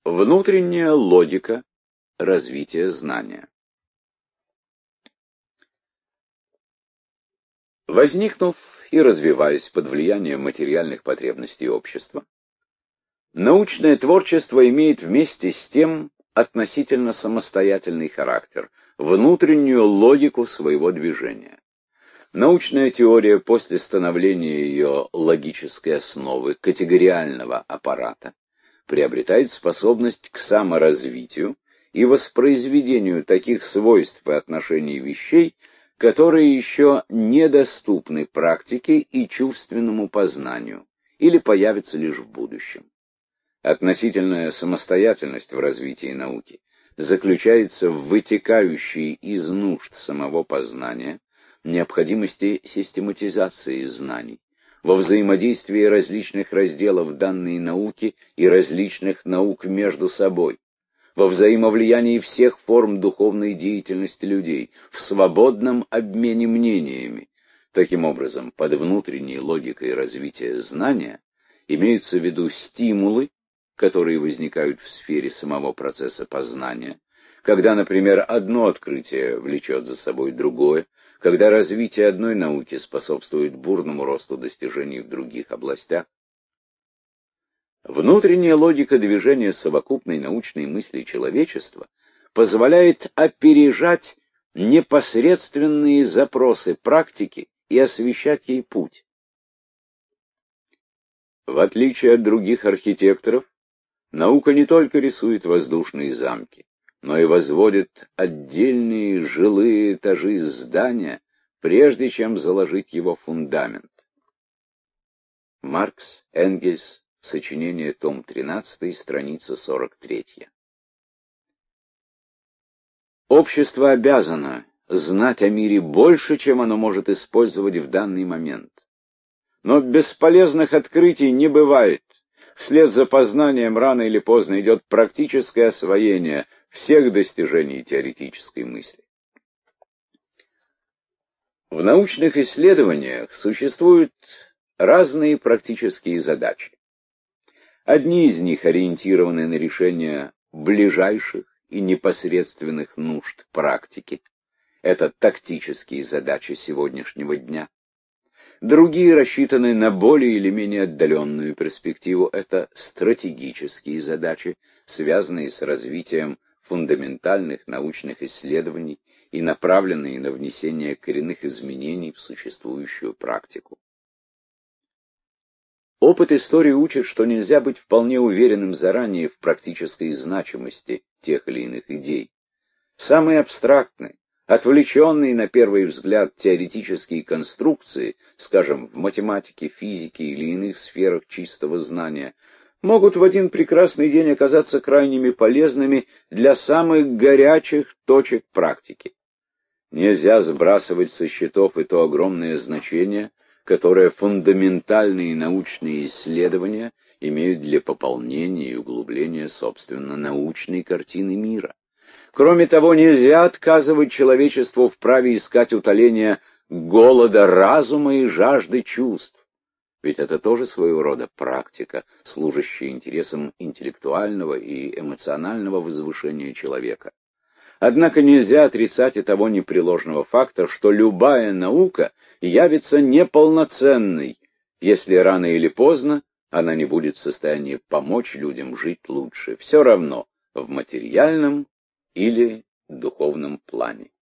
Внутренняя логика развития знания. Возникнув и развиваясь под влиянием материальных потребностей общества, научное творчество имеет вместе с тем относительно самостоятельный характер, внутреннюю логику своего движения. Научная теория после становления ее логической основы категориального аппарата приобретает способность к саморазвитию и воспроизведению таких свойств и отношений вещей, которые еще недоступны практике и чувственному познанию, или появятся лишь в будущем. Относительная самостоятельность в развитии науки заключается в вытекающей из нужд самого познания необходимости систематизации знаний, во взаимодействии различных разделов данной науки и различных наук между собой, во взаимовлиянии всех форм духовной деятельности людей, в свободном обмене мнениями. Таким образом, под внутренней логикой развития знания имеются в виду стимулы, которые возникают в сфере самого процесса познания, когда, например, одно открытие влечет за собой другое, когда развитие одной науки способствует бурному росту достижений в других областях. Внутренняя логика движения совокупной научной мысли человечества позволяет опережать непосредственные запросы практики и освещать ей путь. В отличие от других архитекторов, наука не только рисует воздушные замки, но и возводит отдельные жилые этажи здания, прежде чем заложить его фундамент. Маркс, Энгельс, сочинение, том 13, страница 43. Общество обязано знать о мире больше, чем оно может использовать в данный момент. Но бесполезных открытий не бывает. Вслед за познанием рано или поздно идет практическое освоение всех достижений теоретической мысли. В научных исследованиях существуют разные практические задачи. Одни из них ориентированы на решение ближайших и непосредственных нужд практики. Это тактические задачи сегодняшнего дня. Другие рассчитаны на более или менее отдаленную перспективу. Это стратегические задачи, связанные с развитием фундаментальных научных исследований и направленные на внесение коренных изменений в существующую практику. Опыт истории учит, что нельзя быть вполне уверенным заранее в практической значимости тех или иных идей. Самые абстрактные, отвлеченные на первый взгляд теоретические конструкции, скажем, в математике, физике или иных сферах чистого знания, могут в один прекрасный день оказаться крайними полезными для самых горячих точек практики. Нельзя сбрасывать со счетов и то огромное значение, которое фундаментальные научные исследования имеют для пополнения и углубления, собственно, научной картины мира. Кроме того, нельзя отказывать человечеству в праве искать утоления голода разума и жажды чувств. Ведь это тоже своего рода практика, служащая интересам интеллектуального и эмоционального возвышения человека. Однако нельзя отрицать и того непреложного факта, что любая наука явится неполноценной, если рано или поздно она не будет в состоянии помочь людям жить лучше, все равно в материальном или духовном плане.